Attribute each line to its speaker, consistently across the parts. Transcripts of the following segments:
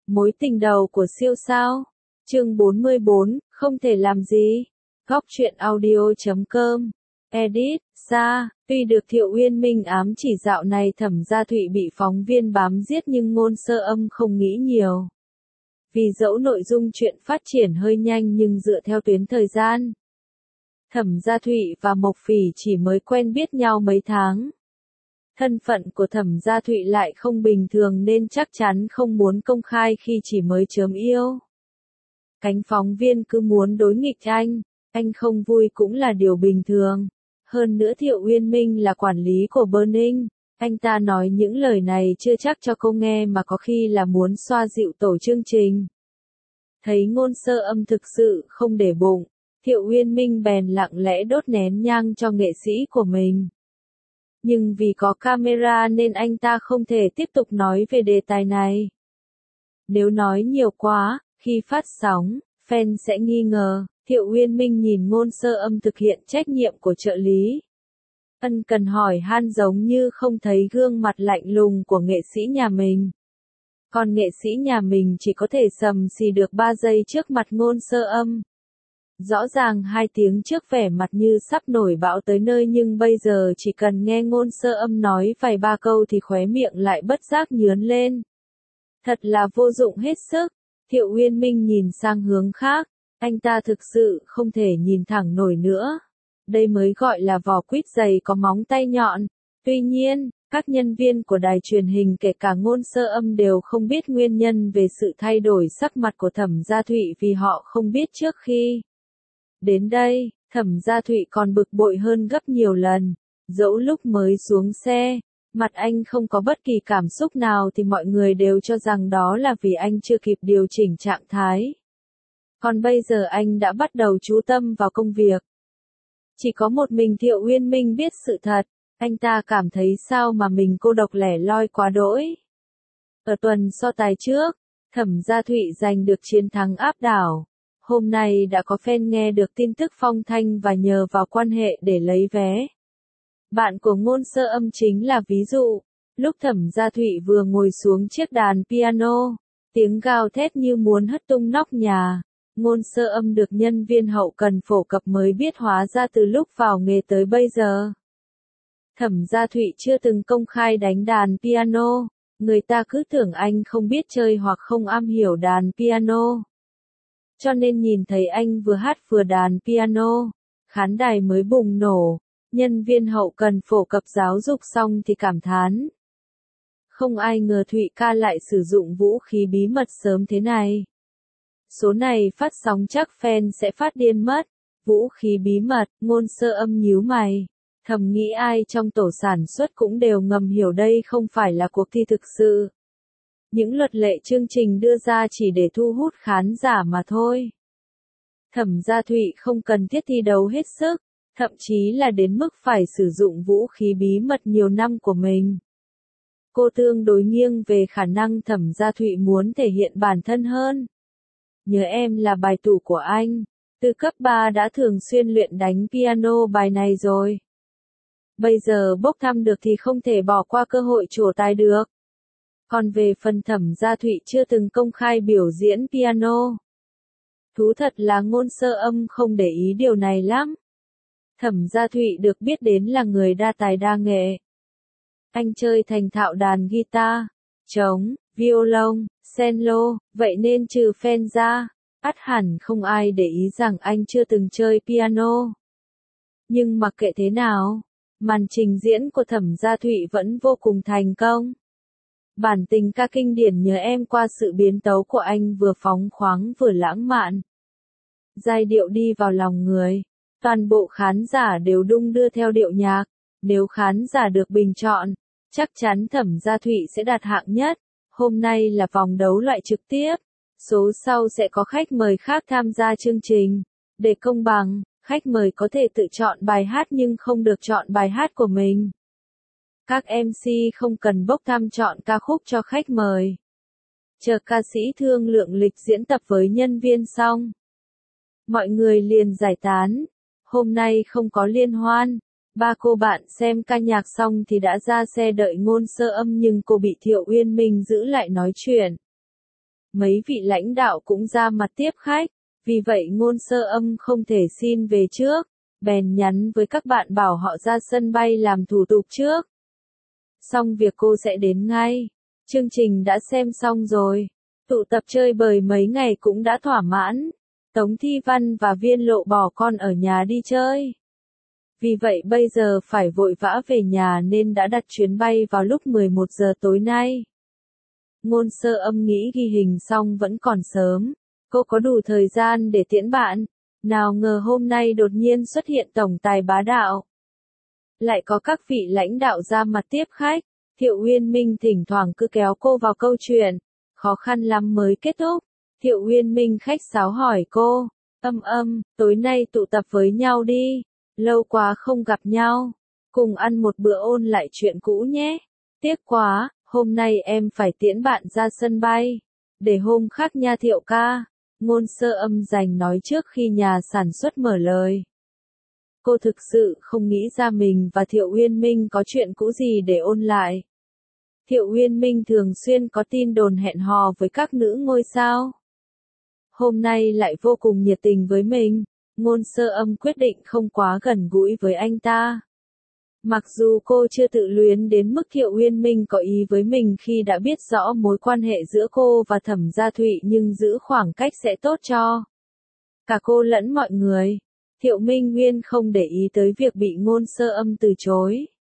Speaker 1: Mối tình đầu của siêu sao. Chương 44, không thể làm gì. Góc truyện audio.com. Edit, ra, tuy được Thiệu Uyên Minh ám chỉ dạo này Thẩm Gia Thụy bị phóng viên bám giết nhưng Ngôn Sơ Âm không nghĩ nhiều. Vì dẫu nội dung chuyện phát triển hơi nhanh nhưng dựa theo tuyến thời gian, Thẩm Gia Thụy và Mộc Phỉ chỉ mới quen biết nhau mấy tháng. Thân phận của Thẩm Gia Thụy lại không bình thường nên chắc chắn không muốn công khai khi chỉ mới chớm yêu. Cánh phóng viên cứ muốn đối nghịch anh không vui cũng là điều bình thường. Hơn nữa Thiệu Uyên Minh là quản lý của Burning, anh ta nói những lời này chưa chắc cho cô nghe mà có khi là muốn xoa dịu tổ chương trình. Thấy Ngôn Sơ Âm thực sự không để bụng, Thiệu Uyên Minh bèn lặng lẽ đốt nén nhang cho nghệ sĩ của mình. Nhưng vì có camera nên anh ta không thể tiếp tục nói về đề tài này. Nếu nói nhiều quá, khi phát sóng, fan sẽ nghi ngờ. Thiệu Uyên Minh nhìn Ngôn Sơ Âm thực hiện trách nhiệm của trợ lý. Ân cần hỏi han giống như không thấy gương mặt lạnh lùng của nghệ sĩ nhà mình. Còn nghệ sĩ nhà mình chỉ có thể sầm xì được 3 giây trước mặt Ngôn Sơ Âm. Rõ ràng 2 tiếng trước vẻ mặt như sắp nổi bão tới nơi nhưng bây giờ chỉ cần nghe Ngôn Sơ Âm nói vài ba câu thì khóe miệng lại bất giác nhướn lên. Thật là vô dụng hết sức. Thiệu Uyên Minh nhìn sang hướng khác. Anh ta thực sự không thể nhìn thẳng nổi nữa. Đây mới gọi là vỏ quýt dày có móng tay nhọn. Tuy nhiên, các nhân viên của đài truyền hình kể cả Ngôn Sơ Âm đều không biết nguyên nhân về sự thay đổi sắc mặt của Thẩm Gia Thụy vì họ không biết trước khi. Đến đây, Thẩm Gia Thụy còn bực bội hơn gấp nhiều lần. Dẫu lúc mới xuống xe, mặt anh không có bất kỳ cảm xúc nào thì mọi người đều cho rằng đó là vì anh chưa kịp điều chỉnh trạng thái. Còn bây giờ anh đã bắt đầu chú tâm vào công việc. Chỉ có một mình Thiệu Uyên Minh biết sự thật, anh ta cảm thấy sao mà mình cô độc lẻ loi quá đỗi. Ở tuần so tài trước, Thẩm Gia Thụy giành được chiến thắng áp đảo. Hôm nay đã có fan nghe được tin tức phong thanh và nhờ vào quan hệ để lấy vé. Bạn của Ngôn Sơ Âm chính là ví dụ. Lúc Thẩm Gia Thụy vừa ngồi xuống chiếc đàn piano, tiếng gào thét như muốn hất tung nóc nhà. Ngôn Sơ Âm được nhân viên hậu cần phổ cập mới biết hóa ra từ lúc vào nghề tới bây giờ. Thẩm Gia Thụy chưa từng công khai đánh đàn piano, người ta cứ tưởng anh không biết chơi hoặc không am hiểu đàn piano. Cho nên nhìn thấy anh vừa hát vừa đàn piano, khán đài mới bùng nổ, nhân viên hậu cần phổ cập giáo dục xong thì cảm thán. Không ai ngờ Thụy ca lại sử dụng vũ khí bí mật sớm thế này. Số này phát sóng chắc fan sẽ phát điên mất. Vũ khí bí mật, Ngôn Sơ Âm nhíu mày. Thầm nghĩ ai trong tổ sản xuất cũng đều ngầm hiểu đây không phải là cuộc thi thực sự. Những luật lệ chương trình đưa ra chỉ để thu hút khán giả mà thôi. Thẩm Gia Thụy không cần thiết thi đấu hết sức, thậm chí là đến mức phải sử dụng vũ khí bí mật nhiều năm của mình. Cô tương đối nghiêng về khả năng Thẩm Gia Thụy muốn thể hiện bản thân hơn. Nhớ em là bài tủ của anh. Từ cấp 3 đã thường xuyên luyện đánh piano bài này rồi. Bây giờ bốc thăm được thì không thể bỏ qua cơ hội trổ tài được. Còn về phần Thẩm Gia Thụy chưa từng công khai biểu diễn piano. Thú thật là Ngôn Sơ Âm không để ý điều này lắm. Thẩm Gia Thụy được biết đến là người đa tài đa nghệ. Anh chơi thành thạo đàn guitar, trống, violon, cello, vậy nên trừ fan ra, ắt hẳn không ai để ý rằng anh chưa từng chơi piano. Nhưng mặc kệ thế nào, màn trình diễn của Thẩm Gia Thụy vẫn vô cùng thành công. Bản tình ca kinh điển Nhớ Em qua sự biến tấu của anh vừa phóng khoáng vừa lãng mạn. Giai điệu đi vào lòng người, toàn bộ khán giả đều đung đưa theo điệu nhạc. Nếu khán giả được bình chọn, chắc chắn Thẩm Gia Thụy sẽ đạt hạng nhất. Hôm nay là vòng đấu loại trực tiếp, số sau sẽ có khách mời khác tham gia chương trình. Để công bằng, khách mời có thể tự chọn bài hát nhưng không được chọn bài hát của mình. Các MC không cần bốc thăm chọn ca khúc cho khách mời. Chờ ca sĩ thương lượng lịch diễn tập với nhân viên xong, mọi người liền giải tán. Hôm nay không có liên hoan. 3 cô bạn xem ca nhạc xong thì đã ra xe đợi Ngôn Sơ Âm nhưng cô bị Thiệu Uyên Minh giữ lại nói chuyện. mấy vị lãnh đạo cũng ra mặt tiếp khách, vì vậy Ngôn Sơ Âm không thể xin về trước, bèn nhắn với các bạn bảo họ ra sân bay làm thủ tục trước. Xong việc cô sẽ đến ngay. Chương trình đã xem xong rồi. Tụ tập chơi bời mấy ngày cũng đã thỏa mãn. Tống Thi Văn và Viên Lộ bỏ con ở nhà đi chơi. Vì vậy bây giờ phải vội vã về nhà nên đã đặt chuyến bay vào lúc 11 giờ tối nay. Ngôn Sơ Âm nghĩ ghi hình xong vẫn còn sớm. Cô có đủ thời gian để tiễn bạn. Nào ngờ hôm nay đột nhiên xuất hiện tổng tài bá đạo. Lại có các vị lãnh đạo ra mặt tiếp khách. Thiệu Uyên Minh thỉnh thoảng cứ kéo cô vào câu chuyện. Khó khăn lắm mới kết thúc. Thiệu Uyên Minh khách sáo hỏi cô. Tối nay tụ tập với nhau đi. Lâu quá không gặp nhau. Cùng ăn một bữa ôn lại chuyện cũ nhé. Tiếc quá, hôm nay em phải tiễn bạn ra sân bay. Để hôm khác nha Thiệu ca. Ngôn Sơ Âm dành nói trước khi nhà sản xuất mở lời. Cô thực sự không nghĩ ra mình và Thiệu Uyên Minh có chuyện cũ gì để ôn lại. Thiệu Uyên Minh thường xuyên có tin đồn hẹn hò với các nữ ngôi sao. Hôm nay lại vô cùng nhiệt tình với mình. Ngôn Sơ Âm quyết định không quá gần gũi với anh ta. Mặc dù cô chưa tự luyến đến mức Thiệu Uyên Minh có ý với mình khi đã biết rõ mối quan hệ giữa cô và Thẩm Gia Thụy, nhưng giữ khoảng cách sẽ tốt cho cả cô lẫn mọi người. Thiệu Minh Nguyên không để ý tới việc bị Ngôn Sơ Âm từ chối.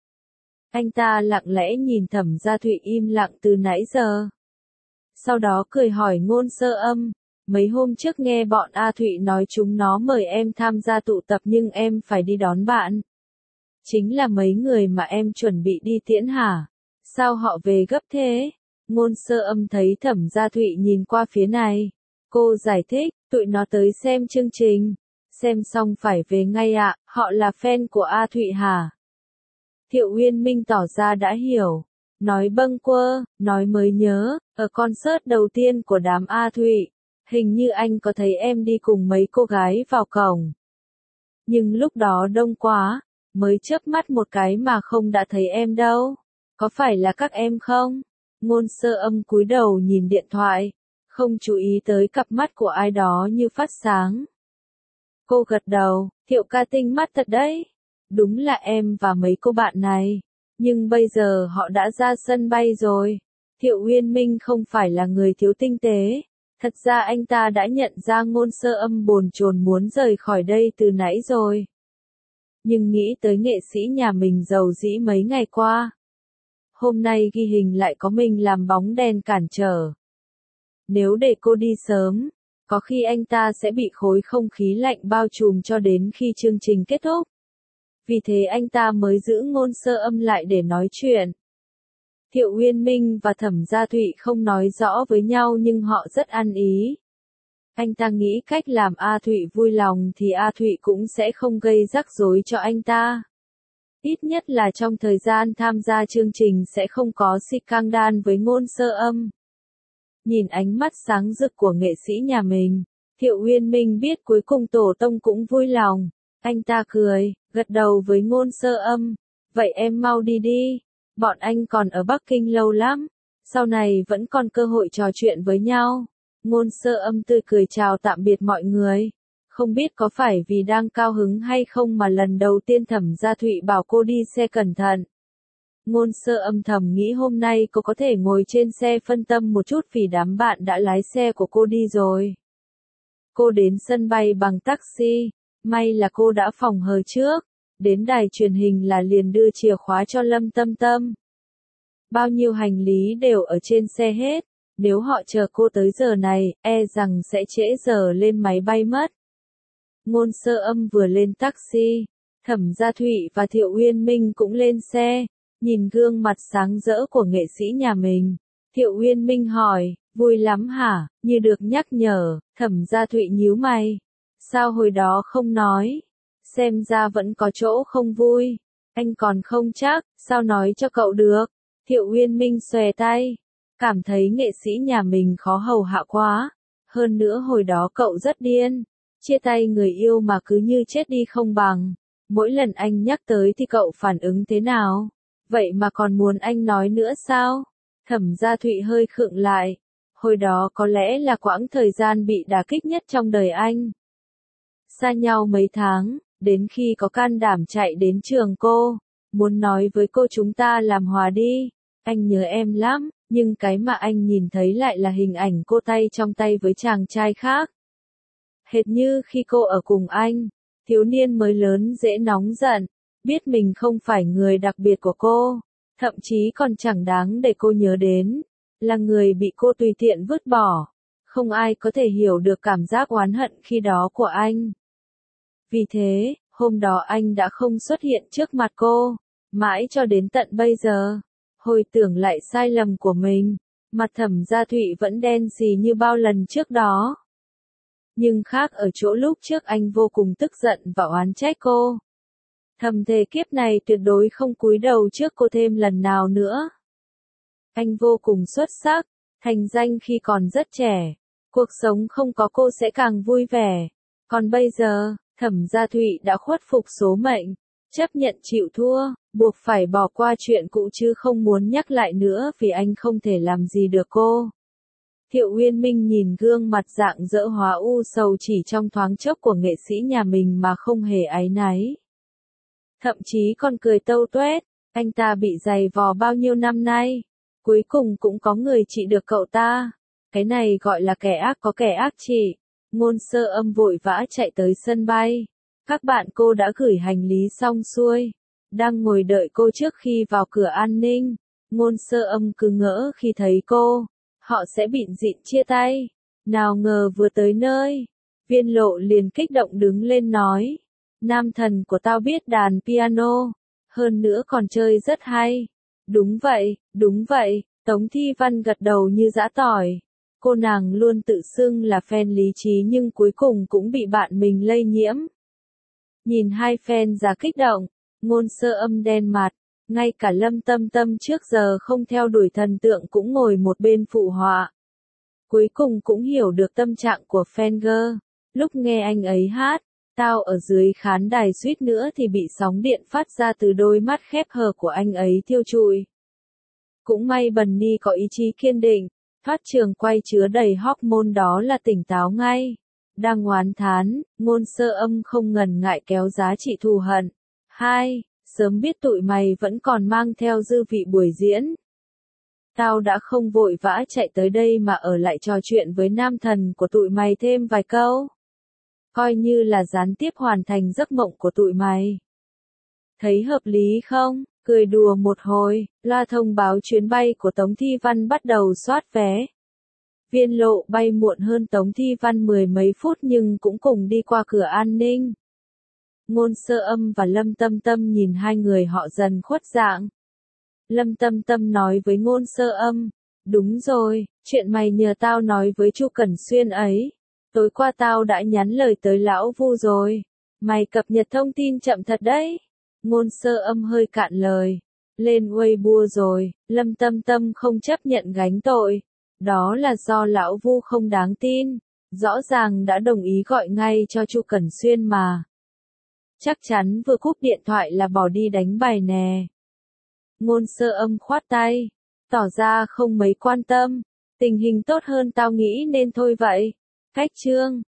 Speaker 1: Anh ta lặng lẽ nhìn Thẩm Gia Thụy im lặng từ nãy giờ. Sau đó cười hỏi Ngôn Sơ Âm, mấy hôm trước nghe bọn A Thụy nói chúng nó mời em tham gia tụ tập nhưng em phải đi đón bạn. Chính là mấy người mà em chuẩn bị đi tiễn hả? Sao họ về gấp thế? Ngôn Sơ Âm thấy Thẩm Gia Thụy nhìn qua phía này. Cô giải thích, tụi nó tới xem chương trình. Xem xong phải về ngay ạ, họ là fan của A Thụy hả? Thiệu Uyên Minh tỏ ra đã hiểu. Nói bâng quơ, nói mới nhớ, ở concert đầu tiên của đám A Thụy, hình như anh có thấy em đi cùng mấy cô gái vào cổng. Nhưng lúc đó đông quá, mới chớp mắt một cái mà không đã thấy em đâu. Có phải là các em không? Ngôn Sơ Âm cúi đầu nhìn điện thoại, không chú ý tới cặp mắt của ai đó như phát sáng. Cô gật đầu, Thiệu ca tinh mắt thật đấy. Đúng là em và mấy cô bạn này. Nhưng bây giờ họ đã ra sân bay rồi. Thiệu Uyên Minh không phải là người thiếu tinh tế. Thật ra anh ta đã nhận ra Ngôn Sơ Âm bồn chồn muốn rời khỏi đây từ nãy rồi. Nhưng nghĩ tới nghệ sĩ nhà mình giàu dĩ mấy ngày qua. Hôm nay ghi hình lại có mình làm bóng đèn cản trở. Nếu để cô đi sớm, có khi anh ta sẽ bị khối không khí lạnh bao trùm cho đến khi chương trình kết thúc. Vì thế anh ta mới giữ Ngôn Sơ Âm lại để nói chuyện. Thiệu Uyên Minh và Thẩm Gia Thụy không nói rõ với nhau nhưng họ rất ăn ý. Anh ta nghĩ cách làm A Thụy vui lòng thì A Thụy cũng sẽ không gây rắc rối cho anh ta. Ít nhất là trong thời gian tham gia chương trình sẽ không có scandal với Ngôn Sơ Âm. Nhìn ánh mắt sáng rực của nghệ sĩ nhà mình, Thiệu Uyên Minh biết cuối cùng tổ tông cũng vui lòng. Anh ta cười, gật đầu với Ngôn Sơ Âm. Vậy em mau đi đi. Bọn anh còn ở Bắc Kinh lâu lắm. Sau này vẫn còn cơ hội trò chuyện với nhau. Ngôn Sơ Âm tươi cười chào tạm biệt mọi người. Không biết có phải vì đang cao hứng hay không mà lần đầu tiên Thẩm Gia Thụy bảo cô đi xe cẩn thận. Ngôn Sơ Âm thầm nghĩ hôm nay cô có thể ngồi trên xe phân tâm một chút vì đám bạn đã lái xe của cô đi rồi. Cô đến sân bay bằng taxi. May là cô đã phòng hờ trước. Đến đài truyền hình là liền đưa chìa khóa cho Lâm Tâm Tâm. Bao nhiêu hành lý đều ở trên xe hết. Nếu họ chờ cô tới giờ này, e rằng sẽ trễ giờ lên máy bay mất. Ngôn Sơ Âm vừa lên taxi. Thẩm Gia Thụy và Thiệu Uyên Minh cũng lên xe. Nhìn gương mặt sáng rỡ của nghệ sĩ nhà mình. Thiệu Uyên Minh hỏi, vui lắm hả? Như được nhắc nhở, Thẩm Gia Thụy nhíu mày. Sao hồi đó không nói? Xem ra vẫn có chỗ không vui. Anh còn không chắc, sao nói cho cậu được? Thiệu Uyên Minh xòe tay. Cảm thấy nghệ sĩ nhà mình khó hầu hạ quá. Hơn nữa hồi đó cậu rất điên. Chia tay người yêu mà cứ như chết đi không bằng. Mỗi lần anh nhắc tới thì cậu phản ứng thế nào? Vậy mà còn muốn anh nói nữa sao? Thẩm Gia Thụy hơi khựng lại. Hồi đó có lẽ là quãng thời gian bị đả kích nhất trong đời anh. Xa nhau mấy tháng, đến khi có can đảm chạy đến trường cô, muốn nói với cô chúng ta làm hòa đi, anh nhớ em lắm, nhưng cái mà anh nhìn thấy lại là hình ảnh cô tay trong tay với chàng trai khác. Hệt như khi cô ở cùng anh, thiếu niên mới lớn dễ nóng giận, biết mình không phải người đặc biệt của cô, thậm chí còn chẳng đáng để cô nhớ đến, là người bị cô tùy tiện vứt bỏ. Không ai có thể hiểu được cảm giác oán hận khi đó của anh. Vì thế, hôm đó anh đã không xuất hiện trước mặt cô, mãi cho đến tận bây giờ. Hồi tưởng lại sai lầm của mình, mặt Thẩm Gia Thụy vẫn đen xì như bao lần trước đó. Nhưng khác ở chỗ lúc trước anh vô cùng tức giận và oán trách cô. Thầm thề kiếp này tuyệt đối không cúi đầu trước cô thêm lần nào nữa. Anh vô cùng xuất sắc, thành danh khi còn rất trẻ. Cuộc sống không có cô sẽ càng vui vẻ. Còn bây giờ, Thẩm Gia Thụy đã khuất phục số mệnh, chấp nhận chịu thua, buộc phải bỏ qua chuyện cũ chứ không muốn nhắc lại nữa vì anh không thể làm gì được cô. Thiệu Uyên Minh nhìn gương mặt rạng rỡ hóa u sầu chỉ trong thoáng chốc của nghệ sĩ nhà mình mà không hề áy náy. Thậm chí còn cười tâu tuét, anh ta bị giày vò bao nhiêu năm nay, cuối cùng cũng có người trị được cậu ta. Cái này gọi là kẻ ác có kẻ ác trị. Ngôn Sơ Âm vội vã chạy tới sân bay. Các bạn cô đã gửi hành lý xong xuôi, đang ngồi đợi cô trước khi vào cửa an ninh. Ngôn Sơ Âm cứ ngỡ khi thấy cô, họ sẽ bịn rịn chia tay. Nào ngờ vừa tới nơi, Viên Lộ liền kích động đứng lên nói, nam thần của tao biết đàn piano, hơn nữa còn chơi rất hay. Đúng vậy, Tống Thi Văn gật đầu như giã tỏi. Cô nàng luôn tự xưng là fan lý trí nhưng cuối cùng cũng bị bạn mình lây nhiễm. Nhìn hai fan già kích động, Ngôn Sơ Âm đen mặt, ngay cả Lâm Tâm Tâm trước giờ không theo đuổi thần tượng cũng ngồi một bên phụ họa. Cuối cùng cũng hiểu được tâm trạng của fan girl. Lúc nghe anh ấy hát, tao ở dưới khán đài suýt nữa thì bị sóng điện phát ra từ đôi mắt khép hờ của anh ấy thiêu trụi. Cũng may Bunny có ý chí kiên định, thoát trường quay chứa đầy hormone đó là tỉnh táo ngay. Đang oán thán, Ngôn Sơ Âm không ngần ngại kéo giá trị thù hận. 2. Sớm biết tụi mày vẫn còn mang theo dư vị buổi diễn. Tao đã không vội vã chạy tới đây mà ở lại trò chuyện với nam thần của tụi mày thêm vài câu. Coi như là gián tiếp hoàn thành giấc mộng của tụi mày. Thấy hợp lý không? Cười đùa một hồi, loa thông báo chuyến bay của Tống Thi Văn bắt đầu soát vé. Viên Lộ bay muộn hơn Tống Thi Văn mười mấy phút nhưng cũng cùng đi qua cửa an ninh. Ngôn Sơ Âm và Lâm Tâm Tâm nhìn hai người họ dần khuất dạng. Lâm Tâm Tâm nói với Ngôn Sơ Âm, đúng rồi, chuyện mày nhờ tao nói với Chu Cẩn Xuyên ấy. Tối qua tao đã nhắn lời tới lão Vu rồi. Mày cập nhật thông tin chậm thật đấy. Ngôn Sơ Âm hơi cạn lời. Lên Weibo rồi, Lâm Tâm Tâm không chấp nhận gánh tội. Đó là do lão Vu không đáng tin. Rõ ràng đã đồng ý gọi ngay cho Chu Cẩn Xuyên mà. Chắc chắn vừa cúp điện thoại là bỏ đi đánh bài nè. Ngôn Sơ Âm khoát tay, tỏ ra không mấy quan tâm. Tình hình tốt hơn tao nghĩ nên thôi vậy. Cách chương